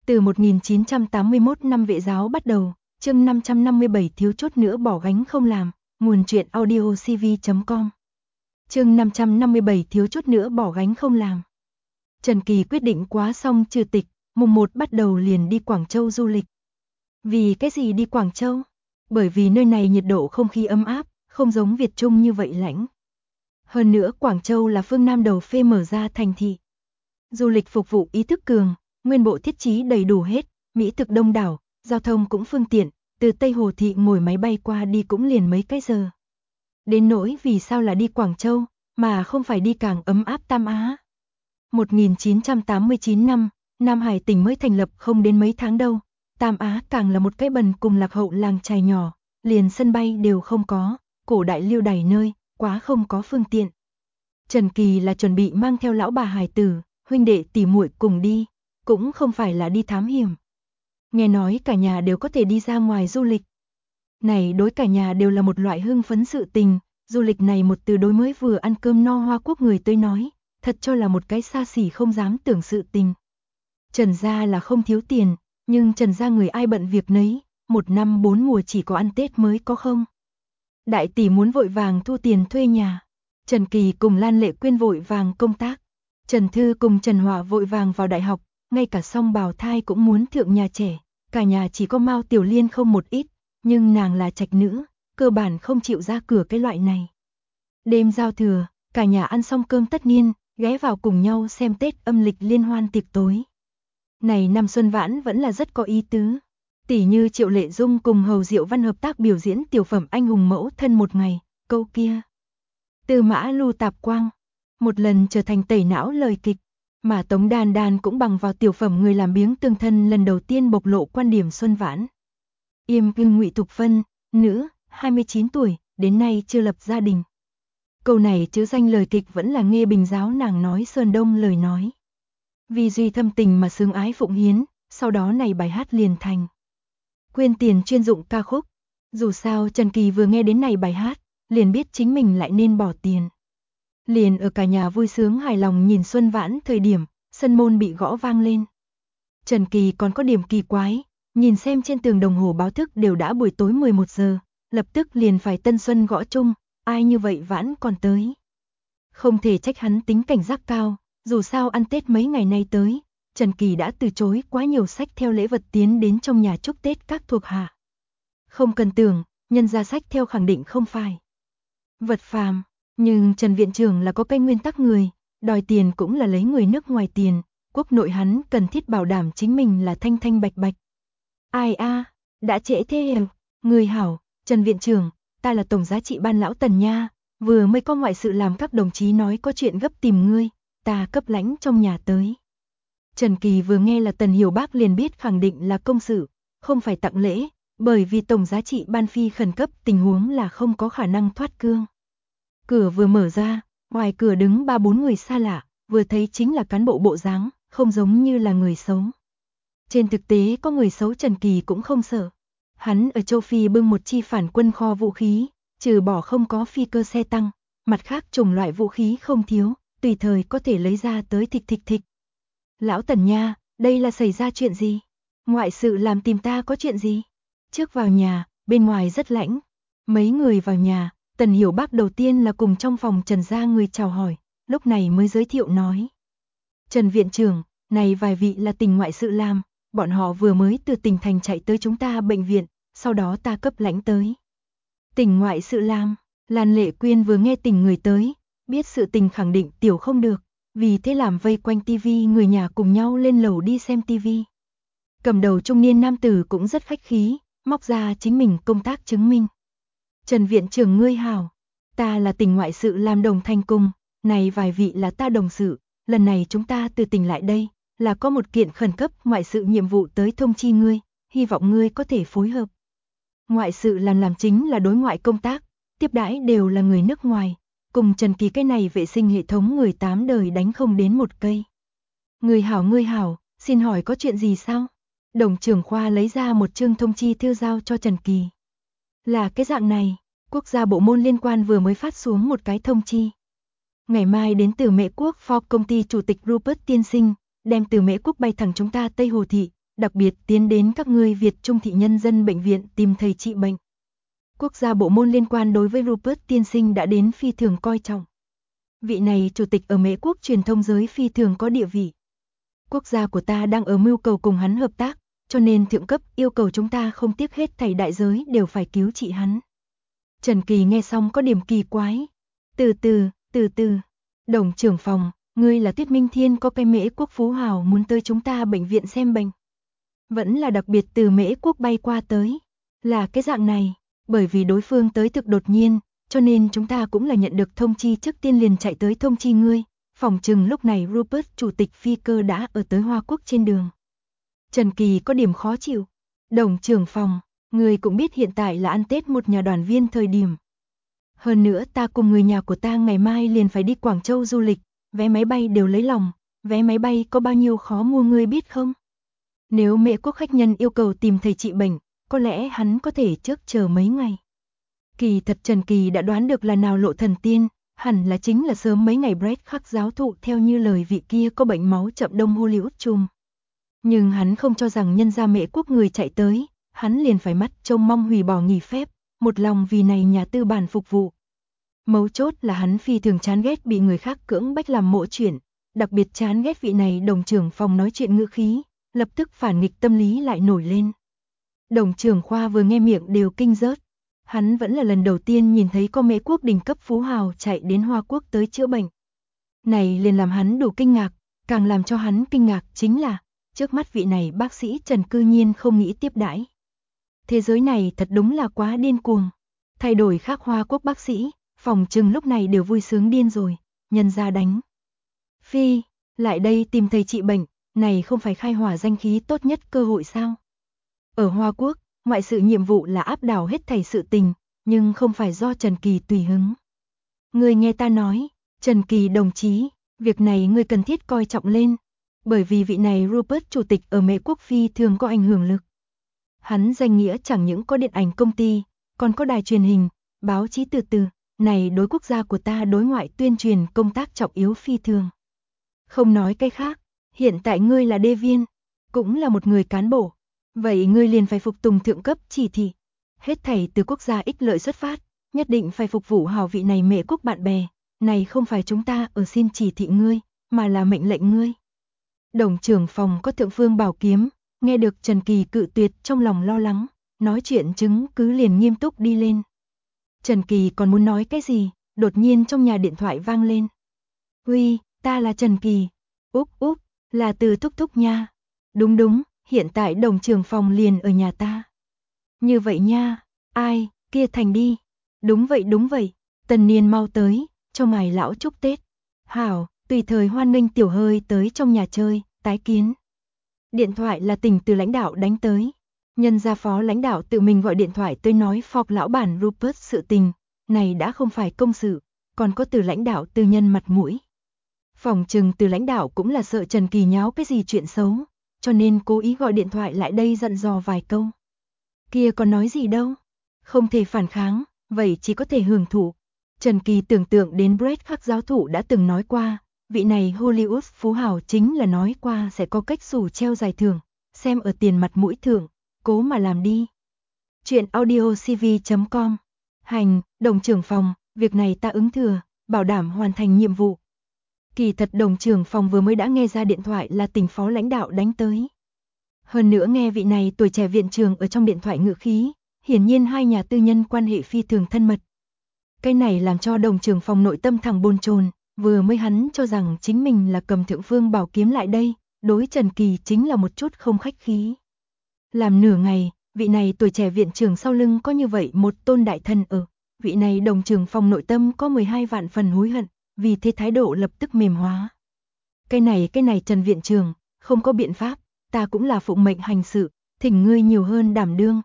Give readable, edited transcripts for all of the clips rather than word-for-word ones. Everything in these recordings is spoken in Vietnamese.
Từ 1981 năm Vệ giáo bắt đầu, chương 557 thiếu chút nữa bỏ gánh không làm, nguồn truyện audio cv.com. Chương 557 thiếu chút nữa bỏ gánh không làm. Trần Kỳ quyết định quá xong trừ tịch, mùng 1 bắt đầu liền đi Quảng Châu du lịch. Vì cái gì đi Quảng Châu? Bởi vì nơi này nhiệt độ không khí ấm áp, không giống Việt Trung như vậy lạnh. Hơn nữa Quảng Châu là phương Nam đầu phê mở ra thành thị. Du lịch phục vụ ý thức cường, nguyên bộ thiết trí đầy đủ hết, mỹ thực đông đảo, giao thông cũng phương tiện, từ Tây Hồ Thị ngồi máy bay qua đi cũng liền mấy cái giờ. Đến nỗi vì sao là đi Quảng Châu, mà không phải đi càng ấm áp Tam Á. 1989 năm, Nam Hải tỉnh mới thành lập không đến mấy tháng đâu, Tam Á càng là một cái bần cùng lạc hậu làng chài nhỏ, liền sân bay đều không có, cổ đại lưu đày nơi, quá không có phương tiện. Trần Kỳ là chuẩn bị mang theo lão bà hài tử, huynh đệ tỉ muội cùng đi, cũng không phải là đi thám hiểm. Nghe nói cả nhà đều có thể đi ra ngoài du lịch. Này đối cả nhà đều là một loại hưng phấn sự tình, du lịch này một từ đối mới vừa ăn cơm no Hoa Quốc người tới nói, thật cho là một cái xa xỉ không dám tưởng sự tình. Trần gia là không thiếu tiền, nhưng Trần gia người ai bận việc nấy, một năm 4 mùa chỉ có ăn Tết mới có không. Đại tỷ muốn vội vàng thu tiền thuê nhà. Trần Kỳ cùng Lan Lệ Quyên vội vàng công tác. Trần Thư cùng Trần Hỏa vội vàng vào đại học, ngay cả song bào thai cũng muốn thượng nhà trẻ. Cả nhà chỉ có Mao Tiểu Liên không một ít, nhưng nàng là trạch nữ, cơ bản không chịu ra cửa cái loại này. Đêm giao thừa, cả nhà ăn xong cơm tất niên, ghé vào cùng nhau xem Tết âm lịch liên hoan tiệc tối. Này năm Xuân Vãn vẫn là rất có ý tứ. Tỷ như Triệu Lệ Dung cùng Hầu Diệu Văn hợp tác biểu diễn tiểu phẩm Anh hùng mẫu thân một ngày, câu kia. Tư Mã Lưu Tạp Quang, một lần trở thành tẩy não lời kịch, mà Tống Đan Đan cũng bằng vào tiểu phẩm Người làm biếng tương thân lần đầu tiên bộc lộ quan điểm Xuân Vãn. Yêm Ưng Ngụy Thục Phân, nữ, 29 tuổi, đến nay chưa lập gia đình. Câu này chứa danh lời kịch vẫn là Nghê Bình giáo nàng nói Sơn Đông lời nói. Vì duy thâm tình mà xương ái phụng hiến, sau đó này bài hát liền thành. Quyên tiền chuyên dụng ca khúc. Dù sao Trần Kỳ vừa nghe đến này bài hát, liền biết chính mình lại nên bỏ tiền. Liền ở cả nhà vui sướng hài lòng nhìn Xuân Vãn thời điểm, sân môn bị gõ vang lên. Trần Kỳ còn có điểm kỳ quái, nhìn xem trên tường đồng hồ báo thức đều đã buổi tối 11 giờ, lập tức liền phải tân xuân gõ chung, ai như vậy Vãn còn tới. Không thể trách hắn tính cảnh giác cao, dù sao ăn Tết mấy ngày nay tới, Trần Kỳ đã từ chối quá nhiều sách theo lễ vật tiến đến trong nhà chúc Tết các thuộc hạ. Không cần tưởng, nhân ra sách theo khẳng định không phải vật phàm, nhưng Trần viện trưởng là có cái nguyên tắc người, đòi tiền cũng là lấy người nước ngoài tiền, quốc nội hắn cần thiết bảo đảm chính mình là thanh thanh bạch bạch. Ai a, đã trễ thế em, người hảo, Trần viện trưởng, ta là tổng giá trị ban lão Tần nha, vừa mới có ngoại sự làm các đồng chí nói có chuyện gấp tìm ngươi, ta cấp lãnh trong nhà tới. Trần Kỳ vừa nghe là Tần Hiểu Bác liền biết khẳng định là công sự, không phải tặng lễ, bởi vì tổng giá trị ban phi khẩn cấp tình huống là không có khả năng thoát cương. Cửa vừa mở ra, ngoài cửa đứng 3-4 người xa lạ, vừa thấy chính là cán bộ bộ dáng, không giống như là người xấu. Trên thực tế có người xấu Trần Kỳ cũng không sợ. Hắn ở châu Phi bưng một chi phản quân kho vũ khí, trừ bỏ không có phi cơ xe tăng, mặt khác chủng loại vũ khí không thiếu, tùy thời có thể lấy ra tới thịch. Lão Tần nha, đây là xảy ra chuyện gì? Ngoại sự làm tìm ta có chuyện gì? Trước vào nhà, bên ngoài rất lạnh. Mấy người vào nhà, Tần Hiểu Bác đầu tiên là cùng trong phòng Trần gia người chào hỏi, lúc này mới giới thiệu nói. Trần viện trưởng, này vài vị là tỉnh ngoại sự làm, bọn họ vừa mới từ tỉnh thành chạy tới chúng ta bệnh viện, sau đó ta cấp lãnh tới. Tỉnh ngoại sự làm, Lan Lệ Quyên vừa nghe tỉnh người tới, biết sự tình khẳng định tiểu không được, vì thế làm vây quanh tivi người nhà cùng nhau lên lầu đi xem tivi. Cầm đầu trung niên nam tử cũng rất khách khí, móc ra chính mình công tác chứng minh. Trần viện trưởng ngươi hảo, ta là tỉnh ngoại sự làm đồng thành cung, này vài vị là ta đồng sự, lần này chúng ta từ tỉnh lại đây, là có một kiện khẩn cấp ngoại sự nhiệm vụ tới thông chi ngươi, hy vọng ngươi có thể phối hợp. Ngoại sự làm chính là đối ngoại công tác, tiếp đãi đều là người nước ngoài, cùng Trần Kỳ cái này vệ sinh hệ thống người 8 đời đánh không đến một cây. Ngươi hảo, xin hỏi có chuyện gì sao? Đồng trưởng khoa lấy ra một chương thông chi thư giao cho Trần Kỳ. Là cái dạng này, quốc gia bộ môn liên quan vừa mới phát xuống một cái thông chi. Ngày mai đến từ Mễ Quốc Ford công ty chủ tịch Rupert tiên sinh, đem từ Mễ Quốc bay thẳng chúng ta Tây Hồ Thị, đặc biệt tiến đến các ngươi Việt Trung thị nhân dân bệnh viện tìm thầy trị bệnh. Quốc gia bộ môn liên quan đối với Rupert tiên sinh đã đến phi thường coi trọng. Vị này chủ tịch ở Mễ quốc truyền thông giới phi thường có địa vị. Quốc gia của ta đang ở mưu cầu cùng hắn hợp tác, cho nên thượng cấp yêu cầu chúng ta không tiếc hết thảy đại giới đều phải cứu trị hắn. Trần Kỳ nghe xong có điểm kỳ quái. Từ từ, Đồng trưởng phòng, ngươi là Tuyết Minh Thiên có cái Mễ quốc phú hào muốn tới chúng ta bệnh viện xem bệnh. Vẫn là đặc biệt từ Mễ quốc bay qua tới. Là cái dạng này, bởi vì đối phương tới thực đột nhiên, cho nên chúng ta cũng là nhận được thông chi trước tiên liền chạy tới thông chi ngươi. Phòng chừng lúc này Rupert chủ tịch phi cơ đã ở tới Hoa Quốc trên đường. Trần Kỳ có điểm khó chịu. Đồng trưởng phòng, người cũng biết hiện tại là ăn Tết một nhà đoàn viên thời điểm. Hơn nữa ta cùng người nhà của ta ngày mai liền phải đi Quảng Châu du lịch, vé máy bay đều lấy lòng, vé máy bay có bao nhiêu khó mua ngươi biết không? Nếu Mễ quốc khách nhân yêu cầu tìm thầy trị bệnh, có lẽ hắn có thể trước chờ mấy ngày. Kỳ thật Trần Kỳ đã đoán được là nào lộ thần tiên, hẳn là chính là sớm mấy ngày Brett Khắc giáo thụ theo như lời vị kia có bệnh máu chậm đông Hollywood chùm. Nhưng hắn không cho rằng nhân gia Mễ quốc người chạy tới, hắn liền phải mắt trông mong hủy bỏ nghỉ phép, một lòng vì này nhà tư bản phục vụ. Mấu chốt là hắn phi thường chán ghét bị người khác cưỡng bách làm mộ chuyện, đặc biệt chán ghét vị này đồng trưởng phòng nói chuyện ngữ khí, lập tức phản nghịch tâm lý lại nổi lên. Đồng trưởng khoa vừa nghe miệng đều kinh rớt, hắn vẫn là lần đầu tiên nhìn thấy có Mễ quốc đỉnh cấp phú hào chạy đến Hoa Quốc tới chữa bệnh. Này liền làm hắn đủ kinh ngạc, càng làm cho hắn kinh ngạc chính là, trước mắt vị này bác sĩ Trần cư nhiên không nghĩ tiếp đãi. Thế giới này thật đúng là quá điên cuồng, thay đổi khác Hoa Quốc bác sĩ, phòng trừng lúc này đều vui sướng điên rồi, nhân ra đánh. Phi, lại đây tìm thầy trị bệnh, này không phải khai hỏa danh khí tốt nhất cơ hội sao? Ở Hoa Quốc, ngoại sự nhiệm vụ là áp đảo hết thảy sự tình, nhưng không phải do Trần Kỳ tùy hứng. Ngươi nghe ta nói, Trần Kỳ đồng chí, việc này ngươi cần thiết coi trọng lên, bởi vì vị này Rupert chủ tịch ở Mễ quốc phi thường có ảnh hưởng lực. Hắn danh nghĩa chẳng những có điện ảnh công ty, còn có đài truyền hình, báo chí từ, này đối quốc gia của ta đối ngoại tuyên truyền công tác trọng yếu phi thường. Không nói cái khác, hiện tại ngươi là đê viên, cũng là một người cán bộ, vậy ngươi liền phải phục tùng thượng cấp chỉ thị. Hết thảy từ quốc gia ích lợi xuất phát, nhất định phải phục vụ hảo vị này Mễ quốc bạn bè, này không phải chúng ta ở xin chỉ thị ngươi, mà là mệnh lệnh ngươi. Đồng trưởng phòng có thượng phương bảo kiếm, nghe được Trần Kỳ cự tuyệt trong lòng lo lắng, nói chuyện chứng cứ liền nghiêm túc đi lên. Trần Kỳ còn muốn nói cái gì, đột nhiên trong nhà điện thoại vang lên. Uy, ta là Trần Kỳ. Úp, là từ thúc thúc nha. Đúng, hiện tại đồng trưởng phòng liền ở nhà ta. Như vậy nha, ai, kia Thành đi. Đúng vậy, Tần Niên mau tới, cho ngài lão chúc Tết. Hảo, tùy thời hoan nghênh tiểu hơi tới trong nhà chơi, tái kiến. Điện thoại là Tỉnh từ lãnh đạo đánh tới. Nhân gia phó lãnh đạo tự mình gọi điện thoại tới nói phọc lão bản Rupert sự tình, này đã không phải công sự, còn có từ lãnh đạo tư nhân mặt mũi. Phòng trừng từ lãnh đạo cũng là sợ Trần Kỳ nháo cái gì chuyện xấu, cho nên cố ý gọi điện thoại lại đây dặn dò vài câu. Kia còn nói gì đâu, không thể phản kháng, vậy chỉ có thể hưởng thụ. Trần Kỳ tưởng tượng đến Brett Khắc giáo thụ đã từng nói qua, vị này Hollywood phú hào chính là nói qua sẽ có cách xù treo giải thưởng, xem ở tiền mặt mũi thưởng, cố mà làm đi. Chuyện audiocv.com. Hành, đồng trưởng phòng, việc này ta ứng thừa, bảo đảm hoàn thành nhiệm vụ. Kỳ thật đồng trưởng phòng vừa mới đã nghe ra điện thoại là Tỉnh phó lãnh đạo đánh tới. Hơn nữa nghe vị này tuổi trẻ viện trưởng ở trong điện thoại ngữ khí, hiển nhiên hai nhà tư nhân quan hệ phi thường thân mật. Cái này làm cho đồng trưởng phòng nội tâm thẳng bồn chồn, vừa mới hắn cho rằng chính mình là cầm thượng phương bảo kiếm lại đây, đối Trần Kỳ chính là một chút không khách khí. Làm nửa ngày, vị này tuổi trẻ viện trưởng sau lưng có như vậy một tôn đại thần ở, vị này đồng trưởng phòng nội tâm có 12 vạn phần hối hận, vì thế thái độ lập tức mềm hóa. Cái này Trần viện trưởng, không có biện pháp, ta cũng là phụng mệnh hành sự, thỉnh ngươi nhiều hơn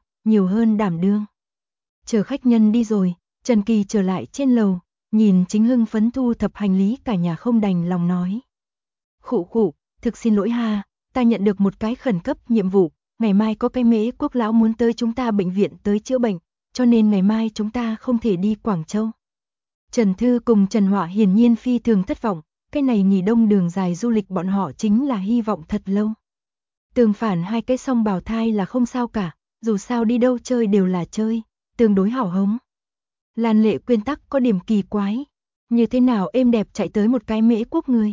đảm đương. Chờ khách nhân đi rồi, Trần Kỳ trở lại trên lầu, nhìn chính hưng phấn thu thập hành lý cả nhà không đành lòng nói. Khụ, thực xin lỗi ha, ta nhận được một cái khẩn cấp nhiệm vụ, ngày mai có cái Mễ quốc lão muốn tới chúng ta bệnh viện tới chữa bệnh, cho nên ngày mai chúng ta không thể đi Quảng Châu. Trần Thư cùng Trần Họa hiển nhiên phi thường thất vọng, cái này nghỉ đông đường dài du lịch bọn họ chính là hy vọng thật lâu. Tương phản hai cái song bào thai là không sao cả, dù sao đi đâu chơi đều là chơi, tương đối hào hống. Lan Lệ Quyên tắc có điểm kỳ quái, như thế nào êm đẹp chạy tới một cái Mễ Quốc người.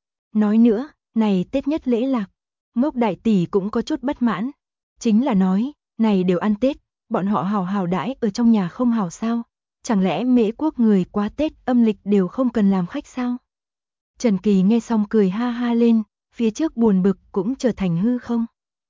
Nói nữa, này Tết nhất lễ lạc, Ngốc đại tỷ cũng có chút bất mãn, chính là nói, này đều ăn Tết, bọn họ hào hào đãi ở trong nhà không hào sao, chẳng lẽ Mễ Quốc người quá Tết âm lịch đều không cần làm khách sao? Trần Kỳ nghe xong cười ha ha lên, phía trước buồn bực cũng trở thành hư không.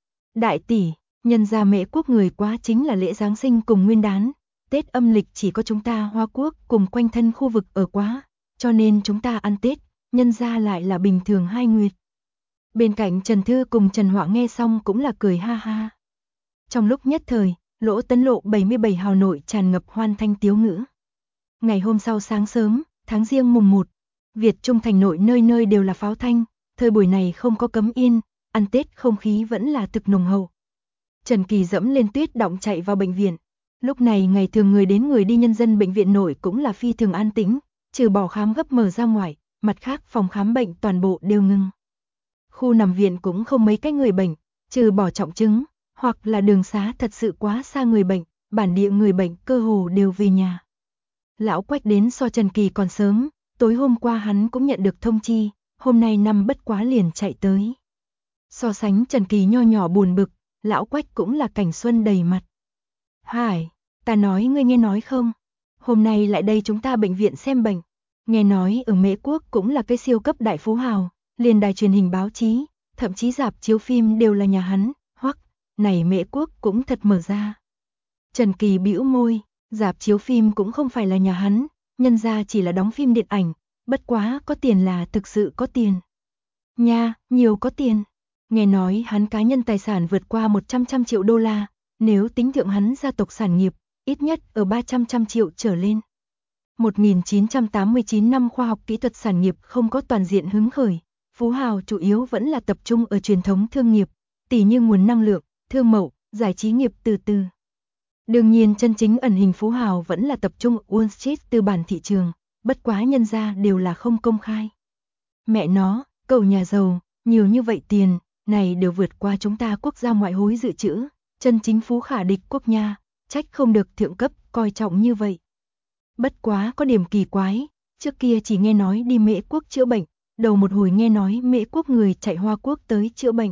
Đại tỷ, nhân gia Mễ Quốc người quá chính là lễ Giáng sinh cùng Nguyên đán, Tết âm lịch chỉ có chúng ta Hoa Quốc cùng quanh thân khu vực ở quá, cho nên chúng ta ăn Tết, nhân gia lại là bình thường hai nguyệt. Bên cạnh Trần Thư cùng Trần Họa nghe xong cũng là cười ha ha. Trong lúc nhất thời, Lỗ Tấn Lộ 77 hào nội tràn ngập hoan thanh tiếu ngữ. Ngày hôm sau sáng sớm, tháng Giêng mùng 1, Việt Trung thành nội nơi nơi đều là pháo thanh, thời buổi này không có cấm yên, ăn Tết không khí vẫn là thực nồng hậu. Trần Kỳ dẫm lên tuyết động chạy vào bệnh viện. Lúc này ngày thường người đến người đi nhân dân bệnh viện nội cũng là phi thường an tĩnh, trừ bỏ khám gấp mở ra ngoài, mặt khác phòng khám bệnh toàn bộ đều ngưng. Khu nằm viện cũng không mấy cái người bệnh, trừ bỏ trọng chứng, hoặc là đường xá thật sự quá xa người bệnh, bản địa người bệnh cơ hồ đều về nhà. Lão Quách đến so Trần Kỳ còn sớm, tối hôm qua hắn cũng nhận được thông chi, hôm nay năm bất quá liền chạy tới. So sánh Trần Kỳ nho nhỏ buồn bực, Lão Quách cũng là cảnh xuân đầy mặt. Hải, ta nói ngươi nghe nói không? Hôm nay lại đây chúng ta bệnh viện xem bệnh. Nghe nói ở Mễ Quốc cũng là cái siêu cấp đại phú hào, liền đài truyền hình báo chí, thậm chí rạp chiếu phim đều là nhà hắn, hoặc, này Mễ Quốc cũng thật mở ra. Trần Kỳ bĩu môi, rạp chiếu phim cũng không phải là nhà hắn, nhân ra chỉ là đóng phim điện ảnh, bất quá có tiền là thực sự có tiền. Nha, nhiều có tiền. Nghe nói hắn cá nhân tài sản vượt qua 100 triệu đô la, nếu tính thượng hắn gia tộc sản nghiệp, ít nhất ở 300 triệu trở lên. 1989 năm khoa học kỹ thuật sản nghiệp không có toàn diện hứng khởi, phú hào chủ yếu vẫn là tập trung ở truyền thống thương nghiệp, tỉ như nguồn năng lượng, thương mậu, giải trí nghiệp từ từ. Đương nhiên chân chính ẩn hình phú hào vẫn là tập trung Wall Street tư bản thị trường, bất quá nhân ra đều là không công khai. Mẹ nó, cậu nhà giàu, nhiều như vậy tiền, này đều vượt qua chúng ta quốc gia ngoại hối dự trữ, chân chính phú khả địch quốc nha, trách không được thượng cấp coi trọng như vậy. Bất quá có điểm kỳ quái, trước kia chỉ nghe nói đi Mễ Quốc chữa bệnh, đầu một hồi nghe nói Mễ Quốc người chạy Hoa Quốc tới chữa bệnh.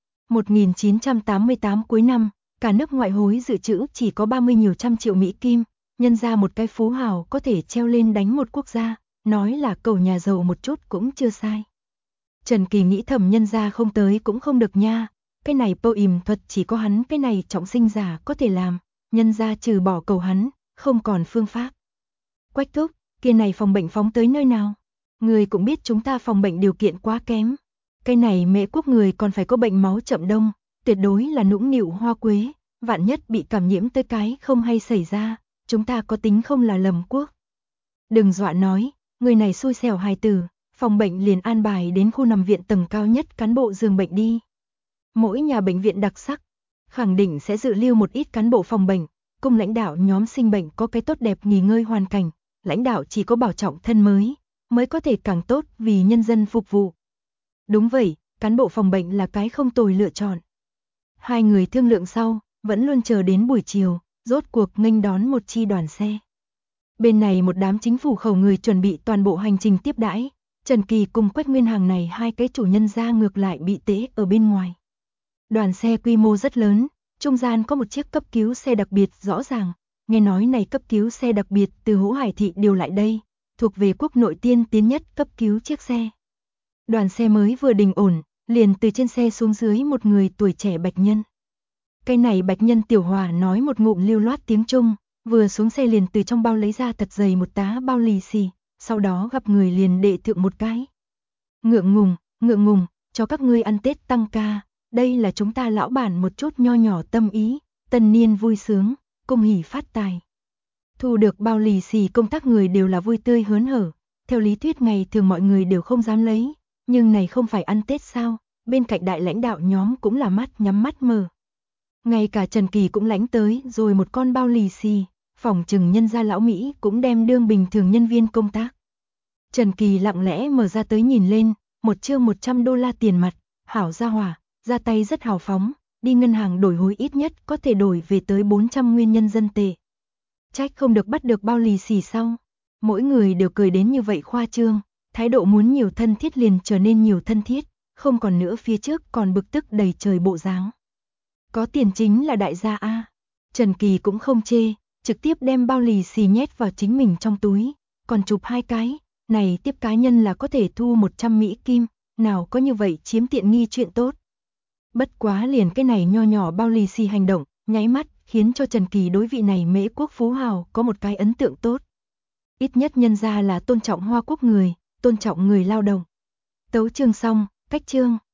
1988 cuối năm, cả nước ngoại hối dự trữ chỉ có 30 nhiều trăm triệu Mỹ Kim, nhân ra một cái phú hào có thể treo lên đánh một quốc gia, nói là cầu nhà giàu một chút cũng chưa sai. Trần Kỳ nghĩ thầm nhân ra không tới cũng không được nha, cái này poem thuật chỉ có hắn cái này trọng sinh giả có thể làm, nhân ra trừ bỏ cầu hắn, không còn phương pháp. Quách thúc, kia này phòng bệnh phóng tới nơi nào? Người cũng biết chúng ta phòng bệnh điều kiện quá kém. Cái này Mễ Quốc người còn phải có bệnh máu chậm đông, tuyệt đối là nũng nịu hoa quế, vạn nhất bị cảm nhiễm tới cái không hay xảy ra, chúng ta có tính không là lầm quốc. Đừng dọa nói, người này xui xẻo hài tử, phòng bệnh liền an bài đến khu nằm viện tầng cao nhất cán bộ giường bệnh đi. Mỗi nhà bệnh viện đặc sắc, khẳng định sẽ dự lưu một ít cán bộ phòng bệnh, cùng lãnh đạo nhóm sinh bệnh có cái tốt đẹp nghỉ ngơi hoàn cảnh, lãnh đạo chỉ có bảo trọng thân mới có thể càng tốt vì nhân dân phục vụ. Đúng vậy, cán bộ phòng bệnh là cái không tồi lựa chọn. Hai người thương lượng sau, vẫn luôn chờ đến buổi chiều, rốt cuộc nghênh đón một chi đoàn xe. Bên này một đám chính phủ khẩu người chuẩn bị toàn bộ hành trình tiếp đãi, Trần Kỳ cùng Quách Nguyên Hàng này hai cái chủ nhân ra ngược lại bị tễ ở bên ngoài. Đoàn xe quy mô rất lớn, trung gian có một chiếc cấp cứu xe đặc biệt rõ ràng, nghe nói này cấp cứu xe đặc biệt từ Hỗ Hải thị điều lại đây, thuộc về quốc nội tiên tiến nhất cấp cứu chiếc xe. Đoàn xe mới vừa đình ổn, liền từ trên xe xuống dưới một người tuổi trẻ bạch nhân. Cái này bạch nhân Tiểu Hòa nói một ngụm lưu loát tiếng Trung, vừa xuống xe liền từ trong bao lấy ra thật dày một tá bao lì xì, sau đó gặp người liền đệ thượng một cái. Ngượng ngùng, cho các ngươi ăn Tết tăng ca, đây là chúng ta lão bản một chút nho nhỏ tâm ý, tân niên vui sướng, cung hỉ phát tài. Thu được bao lì xì công tác người đều là vui tươi hớn hở, theo lý thuyết ngày thường mọi người đều không dám lấy, nhưng này không phải ăn Tết sao, bên cạnh đại lãnh đạo nhóm cũng là mắt nhắm mắt mở. Ngay cả Trần Kỳ cũng lãnh tới rồi một con bao lì xì, phỏng chừng nhân gia lão Mỹ cũng đem đương bình thường nhân viên công tác. Trần Kỳ lặng lẽ mở ra tới nhìn lên, một chương 100 đô la tiền mặt, hảo gia hỏa, ra tay rất hào phóng, đi ngân hàng đổi hối ít nhất có thể đổi về tới 400 nguyên nhân dân tệ. Trách không được bắt được bao lì xì sau. Mỗi người đều cười đến như vậy khoa trương, thái độ muốn nhiều thân thiết liền trở nên nhiều thân thiết, không còn nữa phía trước còn bực tức đầy trời bộ dáng. Có tiền chính là đại gia a. Trần Kỳ cũng không chê, trực tiếp đem bao lì xì nhét vào chính mình trong túi, còn chụp 2 cái, này tiếp cá nhân là có thể thu 100 Mỹ Kim, nào có như vậy chiếm tiện nghi chuyện tốt. Bất quá liền cái này nho nhỏ bao lì xì hành động, nháy mắt khiến cho Trần Kỳ đối vị này Mễ quốc phú hào có một cái ấn tượng tốt. Ít nhất nhân ra là tôn trọng Hoa Quốc người, tôn trọng người lao động. Tấu chương xong, cách chương.